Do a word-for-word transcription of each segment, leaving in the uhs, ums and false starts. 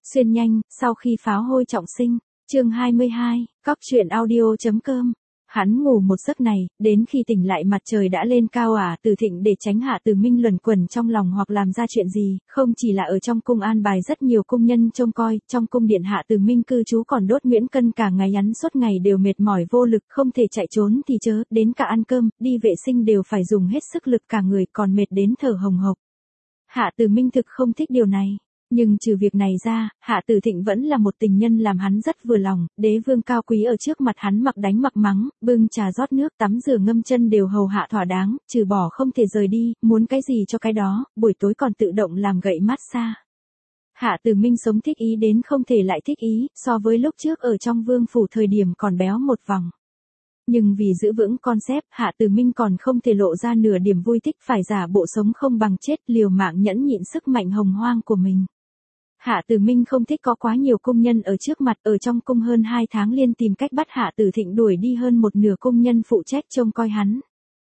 Xuyên nhanh, sau khi pháo hôi trọng sinh, chương hai mươi hai, cóc truyện audio.com. Hắn ngủ một giấc này, đến khi tỉnh lại mặt trời đã lên cao à. Từ Thịnh để tránh Hạ Từ Minh luẩn quẩn trong lòng hoặc làm ra chuyện gì, không chỉ là ở trong cung an bài rất nhiều cung nhân trông coi, trong cung điện Hạ Từ Minh cư trú còn đốt Nguyễn Cân cả ngày nhắn suốt ngày đều mệt mỏi vô lực, không thể chạy trốn thì chớ, đến cả ăn cơm, đi vệ sinh đều phải dùng hết sức lực cả người, còn mệt đến thở hồng hộc. Hạ Từ Minh thực không thích điều này. Nhưng trừ việc này ra, Hạ Từ Thịnh vẫn là một tình nhân làm hắn rất vừa lòng, đế vương cao quý ở trước mặt hắn mặc đánh mặc mắng, bưng trà rót nước, tắm rửa ngâm chân đều hầu hạ thỏa đáng, trừ bỏ không thể rời đi, muốn cái gì cho cái đó, buổi tối còn tự động làm gậy massage. Hạ Từ Minh sống thích ý đến không thể lại thích ý, so với lúc trước ở trong vương phủ thời điểm còn béo một vòng. Nhưng vì giữ vững concept, Hạ Từ Minh còn không thể lộ ra nửa điểm vui thích, phải giả bộ sống không bằng chết, liều mạng nhẫn nhịn sức mạnh hồng hoang của mình. Hạ Từ Minh không thích có quá nhiều công nhân ở trước mặt, ở trong cung hơn hai tháng liên tìm cách bắt Hạ Từ Thịnh đuổi đi hơn một nửa công nhân phụ trách trông coi hắn.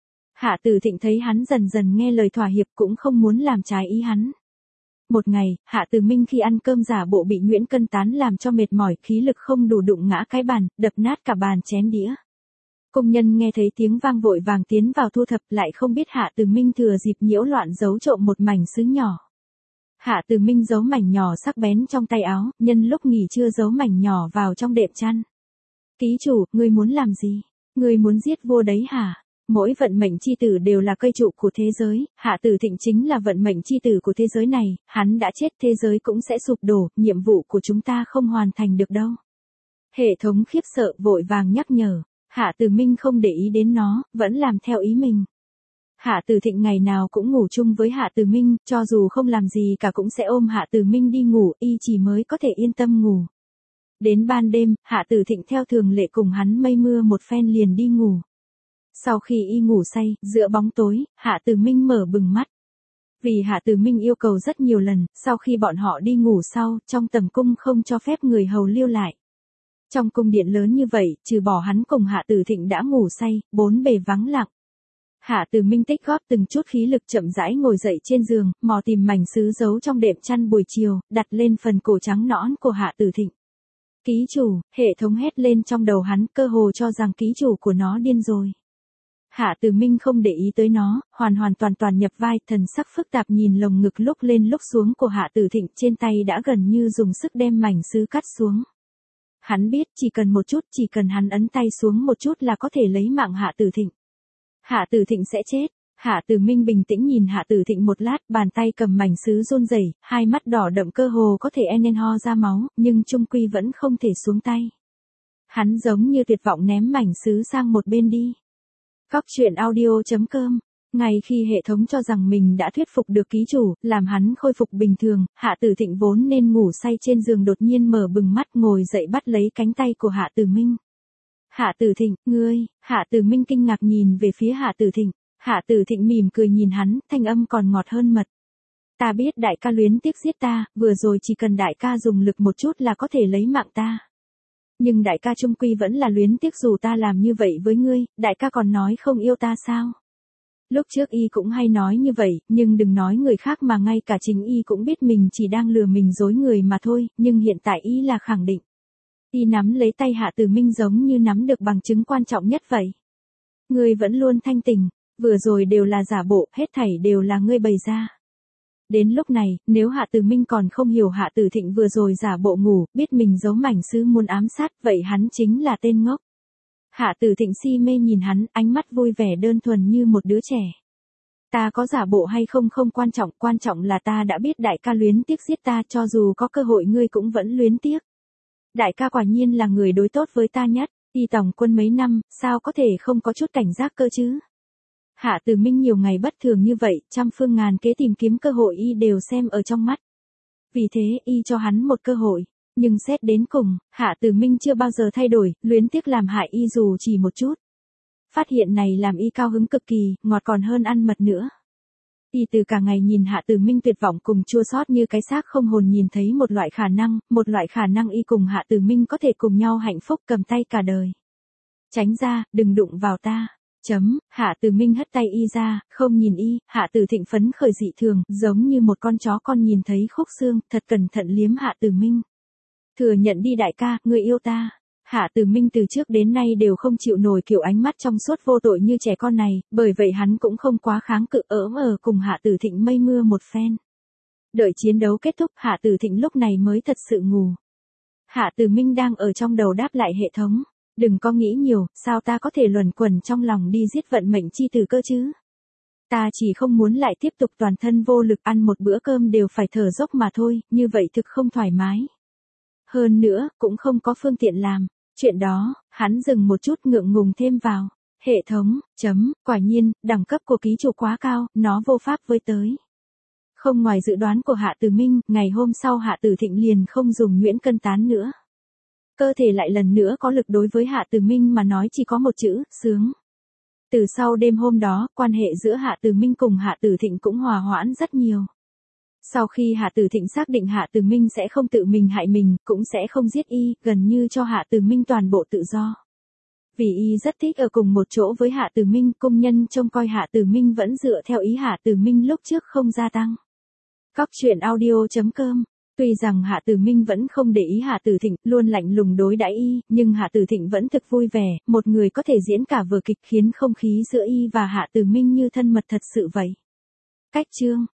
Hạ Từ Thịnh thấy hắn dần dần nghe lời thỏa hiệp cũng không muốn làm trái ý hắn. Một ngày, Hạ Từ Minh khi ăn cơm giả bộ bị Nguyễn Cân tán làm cho mệt mỏi, khí lực không đủ đụng ngã cái bàn, đập nát cả bàn chén đĩa. Công nhân nghe thấy tiếng vang vội vàng tiến vào thu thập, lại không biết Hạ Từ Minh thừa dịp nhiễu loạn giấu trộm một mảnh sứ nhỏ. Hạ Từ Minh giấu mảnh nhỏ sắc bén trong tay áo, nhân lúc nghỉ trưa giấu mảnh nhỏ vào trong đệm chăn. Ký chủ, ngươi muốn làm gì? Ngươi muốn giết vua đấy hả? Mỗi vận mệnh chi tử đều là cây trụ của thế giới, Hạ Từ Thịnh chính là vận mệnh chi tử của thế giới này, hắn đã chết thế giới cũng sẽ sụp đổ, nhiệm vụ của chúng ta không hoàn thành được đâu. Hệ thống khiếp sợ vội vàng nhắc nhở, Hạ Từ Minh không để ý đến nó, vẫn làm theo ý mình. Hạ Từ Thịnh ngày nào cũng ngủ chung với Hạ Từ Minh, cho dù không làm gì cả cũng sẽ ôm Hạ Từ Minh đi ngủ, y chỉ mới có thể yên tâm ngủ. Đến ban đêm, Hạ Từ Thịnh theo thường lệ cùng hắn mây mưa một phen liền đi ngủ. Sau khi y ngủ say, giữa bóng tối, Hạ Từ Minh mở bừng mắt. Vì Hạ Từ Minh yêu cầu rất nhiều lần, sau khi bọn họ đi ngủ sau, trong tầm cung không cho phép người hầu lưu lại. Trong cung điện lớn như vậy, trừ bỏ hắn cùng Hạ Từ Thịnh đã ngủ say, bốn bề vắng lặng. Hạ Từ Minh tích góp từng chút khí lực chậm rãi ngồi dậy trên giường, mò tìm mảnh sứ giấu trong đệm chăn buổi chiều, đặt lên phần cổ trắng nõn của Hạ Từ Thịnh. Ký chủ, hệ thống hét lên trong đầu hắn, cơ hồ cho rằng ký chủ của nó điên rồi. Hạ Từ Minh không để ý tới nó, hoàn hoàn toàn toàn nhập vai, thần sắc phức tạp nhìn lồng ngực lúc lên lúc xuống của Hạ Từ Thịnh, trên tay đã gần như dùng sức đem mảnh sứ cắt xuống. Hắn biết chỉ cần một chút, chỉ cần hắn ấn tay xuống một chút là có thể lấy mạng Hạ Từ Thịnh. Hạ Từ Thịnh sẽ chết. Hạ Từ Minh bình tĩnh nhìn Hạ Từ Thịnh một lát, bàn tay cầm mảnh sứ run rẩy, hai mắt đỏ đậm cơ hồ có thể enen ho ra máu, nhưng chung quy vẫn không thể xuống tay. Hắn giống như tuyệt vọng ném mảnh sứ sang một bên đi. Cóc truyện audio.com. Ngay khi hệ thống cho rằng mình đã thuyết phục được ký chủ, làm hắn khôi phục bình thường, Hạ Từ Thịnh vốn nên ngủ say trên giường đột nhiên mở bừng mắt ngồi dậy bắt lấy cánh tay của Hạ Từ Minh. Hạ Từ Thịnh, ngươi, Hạ Từ Minh kinh ngạc nhìn về phía Hạ Từ Thịnh, Hạ Từ Thịnh mỉm cười nhìn hắn, thanh âm còn ngọt hơn mật. Ta biết đại ca luyến tiếc giết ta, vừa rồi chỉ cần đại ca dùng lực một chút là có thể lấy mạng ta. Nhưng đại ca trung quy vẫn là luyến tiếc dù ta làm như vậy với ngươi, đại ca còn nói không yêu ta sao? Lúc trước y cũng hay nói như vậy, nhưng đừng nói người khác mà ngay cả chính y cũng biết mình chỉ đang lừa mình dối người mà thôi, nhưng hiện tại y là khẳng định. Y nắm lấy tay Hạ Từ Minh giống như nắm được bằng chứng quan trọng nhất vậy. Ngươi vẫn luôn thanh tỉnh, vừa rồi đều là giả bộ, hết thảy đều là ngươi bày ra. Đến lúc này, nếu Hạ Từ Minh còn không hiểu Hạ Từ Thịnh vừa rồi giả bộ ngủ, biết mình giấu mảnh sứ muốn ám sát, vậy hắn chính là tên ngốc. Hạ Từ Thịnh si mê nhìn hắn, ánh mắt vui vẻ đơn thuần như một đứa trẻ. Ta có giả bộ hay không không quan trọng, quan trọng là ta đã biết đại ca luyến tiếc giết ta, cho dù có cơ hội ngươi cũng vẫn luyến tiếc. Đại ca quả nhiên là người đối tốt với ta nhất, y tổng quân mấy năm, sao có thể không có chút cảnh giác cơ chứ? Hạ Từ Minh nhiều ngày bất thường như vậy, trăm phương ngàn kế tìm kiếm cơ hội y đều xem ở trong mắt. Vì thế y cho hắn một cơ hội, nhưng xét đến cùng, Hạ Từ Minh chưa bao giờ thay đổi, luyến tiếc làm hại y dù chỉ một chút. Phát hiện này làm y cao hứng cực kỳ, ngọt còn hơn ăn mật nữa. Y từ cả ngày nhìn Hạ Từ Minh tuyệt vọng cùng chua xót như cái xác không hồn nhìn thấy một loại khả năng, một loại khả năng y cùng Hạ Từ Minh có thể cùng nhau hạnh phúc cầm tay cả đời. Tránh ra, đừng đụng vào ta. Chấm, Hạ Từ Minh hất tay y ra, không nhìn y, Hạ Từ Thịnh phấn khởi dị thường, giống như một con chó con nhìn thấy khúc xương, thật cẩn thận liếm Hạ Từ Minh. Thừa nhận đi đại ca, người yêu ta. Hạ Tử Minh từ trước đến nay đều không chịu nổi kiểu ánh mắt trong suốt vô tội như trẻ con này, bởi vậy hắn cũng không quá kháng cự ỡm ở cùng Hạ Tử Thịnh mây mưa một phen. Đợi chiến đấu kết thúc, Hạ Tử Thịnh lúc này mới thật sự ngủ. Hạ Tử Minh đang ở trong đầu đáp lại hệ thống. Đừng có nghĩ nhiều, sao ta có thể luẩn quẩn trong lòng đi giết vận mệnh chi tử cơ chứ? Ta chỉ không muốn lại tiếp tục toàn thân vô lực ăn một bữa cơm đều phải thở dốc mà thôi, như vậy thực không thoải mái. Hơn nữa, cũng không có phương tiện làm. Chuyện đó, hắn dừng một chút ngượng ngùng thêm vào. Hệ thống, chấm, quả nhiên, đẳng cấp của ký chủ quá cao, nó vô pháp với tới. Không ngoài dự đoán của Hạ Tử Minh, ngày hôm sau Hạ Tử Thịnh liền không dùng nhuyễn cân tán nữa. Cơ thể lại lần nữa có lực đối với Hạ Tử Minh mà nói chỉ có một chữ, sướng. Từ sau đêm hôm đó, quan hệ giữa Hạ Tử Minh cùng Hạ Tử Thịnh cũng hòa hoãn rất nhiều. Sau khi Hạ Tử Thịnh xác định Hạ Tử Minh sẽ không tự mình hại mình, cũng sẽ không giết y, gần như cho Hạ Tử Minh toàn bộ tự do. Vì y rất thích ở cùng một chỗ với Hạ Tử Minh, công nhân trông coi Hạ Tử Minh vẫn dựa theo ý Hạ Tử Minh lúc trước không gia tăng. Cóc truyện audio chấm com. Tuy rằng Hạ Tử Minh vẫn không để ý Hạ Tử Thịnh, luôn lạnh lùng đối đãi y, nhưng Hạ Tử Thịnh vẫn thực vui vẻ, một người có thể diễn cả vở kịch khiến không khí giữa y và Hạ Tử Minh như thân mật thật sự vậy. Cách chương